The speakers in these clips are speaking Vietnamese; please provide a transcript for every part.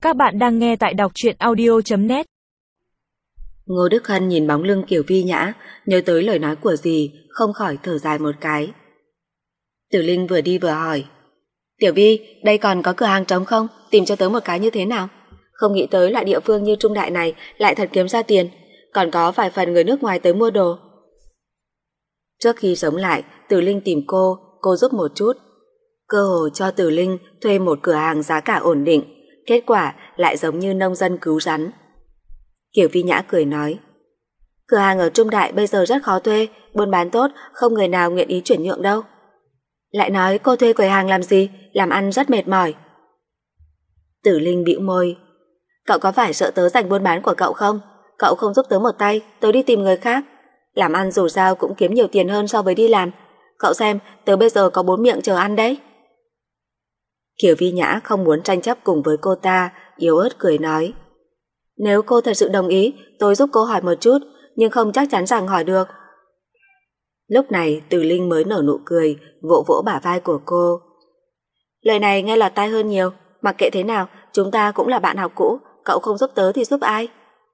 Các bạn đang nghe tại đọc truyện audio.net. Ngô Đức Hân nhìn bóng lưng Kiều Vi Nhã, nhớ tới lời nói của dì, không khỏi thở dài một cái. Tử Linh vừa đi vừa hỏi: Tiểu Vi, đây còn có cửa hàng trống không? Tìm cho tớ một cái như thế nào? Không nghĩ tới loại địa phương như Trung Đại này lại thật kiếm ra tiền, còn có vài phần người nước ngoài tới mua đồ. Trước khi sống lại, Tử Linh tìm cô giúp một chút. Cơ hồ cho Tử Linh thuê một cửa hàng giá cả ổn định, kết quả lại giống như nông dân cứu rắn. Kiều Vi Nhã cười nói: Cửa hàng ở Trung Đại bây giờ rất khó thuê, buôn bán tốt, không người nào nguyện ý chuyển nhượng đâu. Lại nói cô thuê quầy hàng làm gì, làm ăn rất mệt mỏi. Tử Linh bĩu môi: Cậu có phải sợ tớ giành buôn bán của cậu không? Cậu không giúp tớ một tay, tớ đi tìm người khác. Làm ăn dù sao cũng kiếm nhiều tiền hơn so với đi làm. Cậu xem, tớ bây giờ có 4 miệng chờ ăn đấy. Kiều Vi Nhã không muốn tranh chấp cùng với cô ta, yếu ớt cười nói: Nếu cô thật sự đồng ý, tôi giúp cô hỏi một chút, nhưng không chắc chắn rằng hỏi được. Lúc này Tử Linh mới nở nụ cười, vỗ vỗ bả vai của cô. Lời này nghe lọt tai hơn nhiều, mặc kệ thế nào, chúng ta cũng là bạn học cũ, cậu không giúp tớ thì giúp ai?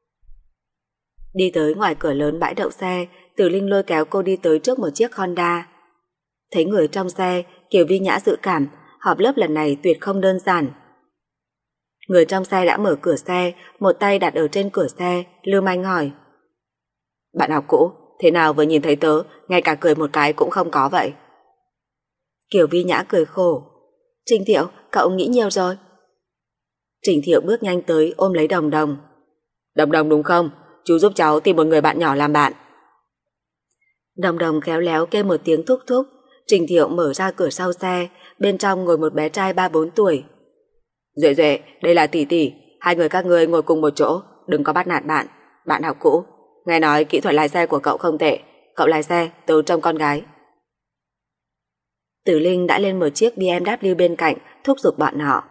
Đi tới ngoài cửa lớn bãi đậu xe, Tử Linh lôi kéo cô đi tới trước một chiếc Honda. Thấy người trong xe, Kiều Vi Nhã dự cảm họp lớp lần này tuyệt không đơn giản. Người trong xe đã mở cửa xe, một tay đặt ở trên cửa xe, lưu manh hỏi: Bạn học cũ, thế nào vừa nhìn thấy tớ, ngay cả cười một cái cũng không có vậy? Kiều Vi Nhã cười khổ: Trình Thiệu, cậu nghĩ nhiều rồi. Trình Thiệu bước nhanh tới ôm lấy Đồng Đồng. Đồng Đồng đúng không? Chú giúp cháu tìm một người bạn nhỏ làm bạn. Đồng Đồng khéo léo kêu một tiếng thúc thúc. Trình Thiệu mở ra cửa sau xe, bên trong ngồi một bé trai 3-4 tuổi. Duệ Duệ, đây là tỷ tỷ, hai người các ngươi ngồi cùng một chỗ, đừng có bắt nạt bạn. Bạn học cũ, nghe nói kỹ thuật lái xe của cậu không tệ, cậu lái xe, tớ trông con gái. Tử Linh đã lên một chiếc BMW bên cạnh, thúc giục bọn họ.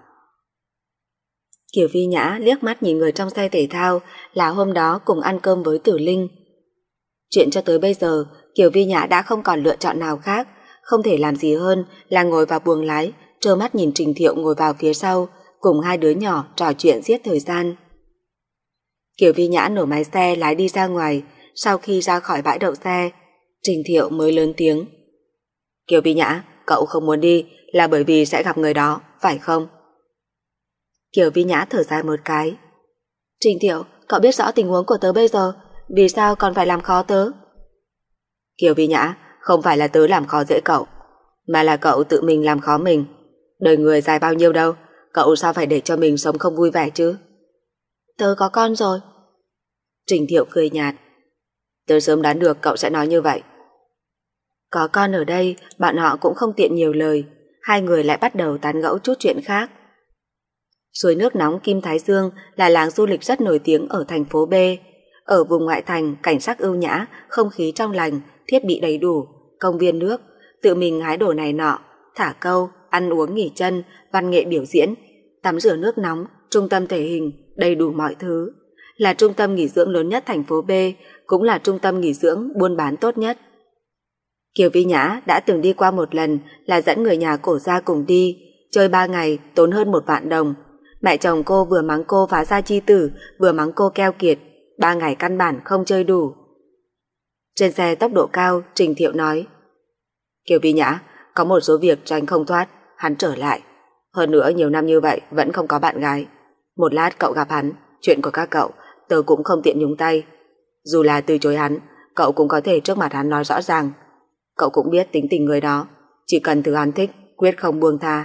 Kiều Vi Nhã liếc mắt nhìn người trong xe thể thao, là hôm đó cùng ăn cơm với Tử Linh. Chuyện cho tới bây giờ, Kiều Vi Nhã đã không còn lựa chọn nào khác, không thể làm gì hơn là ngồi vào buồng lái, trơ mắt nhìn Trình Thiệu ngồi vào phía sau, cùng hai đứa nhỏ trò chuyện giết thời gian. Kiều Vi Nhã nổ máy xe lái đi ra ngoài. Sau khi ra khỏi bãi đậu xe, Trình Thiệu mới lớn tiếng: Kiều Vi Nhã, cậu không muốn đi là bởi vì sẽ gặp người đó, phải không? Kiều Vi Nhã thở dài một cái: Trình Thiệu, cậu biết rõ tình huống của tớ bây giờ, vì sao còn phải làm khó tớ? Kiều Vi Nhã, không phải là tớ làm khó dễ cậu, mà là cậu tự mình làm khó mình. Đời người dài bao nhiêu đâu, cậu sao phải để cho mình sống không vui vẻ chứ? Tớ có con rồi. Trình Thiệu cười nhạt: Tớ sớm đoán được cậu sẽ nói như vậy. Có con ở đây, bọn họ cũng không tiện nhiều lời. Hai người lại bắt đầu tán gẫu chút chuyện khác. Suối nước nóng Kim Thái Dương là làng du lịch rất nổi tiếng ở thành phố B. Ở vùng ngoại thành, cảnh sắc ưu nhã, không khí trong lành, thiết bị đầy đủ, công viên nước, tự mình hái đồ này nọ, thả câu, ăn uống nghỉ chân, văn nghệ biểu diễn, tắm rửa nước nóng, trung tâm thể hình, đầy đủ mọi thứ. Là trung tâm nghỉ dưỡng lớn nhất thành phố B, cũng là trung tâm nghỉ dưỡng buôn bán tốt nhất. Kiều Vi Nhã đã từng đi qua một lần, là dẫn người nhà cổ ra cùng đi, chơi 3 ngày tốn hơn 1 vạn đồng. Mẹ chồng cô vừa mắng cô phá gia chi tử, vừa mắng cô keo kiệt, 3 ngày căn bản không chơi đủ. Trên xe tốc độ cao, Trình Thiệu nói: Kiều Vi Nhã, có một số việc tránh không thoát, hắn trở lại. Hơn nữa nhiều năm như vậy vẫn không có bạn gái. Một lát cậu gặp hắn, chuyện của các cậu tớ cũng không tiện nhúng tay. Dù là từ chối hắn, cậu cũng có thể trước mặt hắn nói rõ ràng. Cậu cũng biết tính tình người đó, chỉ cần thứ hắn thích, quyết không buông tha.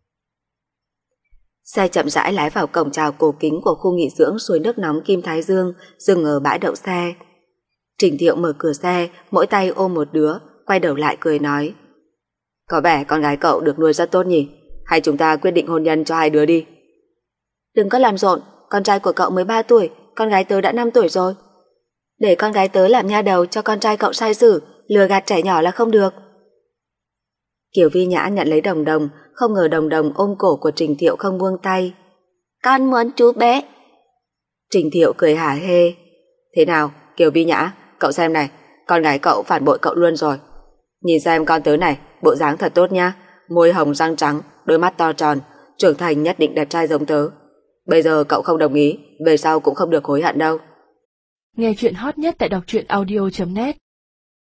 Xe chậm rãi lái vào cổng chào cổ kính của khu nghỉ dưỡng suối nước nóng Kim Thái Dương, dừng ở bãi đậu xe. Trình Thiệu mở cửa xe, mỗi tay ôm một đứa, quay đầu lại cười nói: Có vẻ con gái cậu được nuôi rất tốt nhỉ, hay chúng ta quyết định hôn nhân cho hai đứa đi? Đừng có làm rộn, con trai của cậu mới 3 tuổi, con gái tớ đã 5 tuổi rồi. Để con gái tớ làm nha đầu cho con trai cậu sai sử, lừa gạt trẻ nhỏ là không được. Kiều Vi Nhã nhận lấy Đồng Đồng, không ngờ Đồng Đồng ôm cổ của Trình Thiệu không buông tay. Con muốn chú bé. Trình Thiệu cười hả hê: Thế nào, Kiều Vi Nhã, cậu xem này, con gái cậu phản bội cậu luôn rồi. Nhìn xem con tớ này, bộ dáng thật tốt nha, môi hồng răng trắng, đôi mắt to tròn, trưởng thành nhất định đẹp trai giống tớ. Bây giờ cậu không đồng ý, về sau cũng không được hối hận đâu. Nghe chuyện hot nhất tại đọc truyện audio.net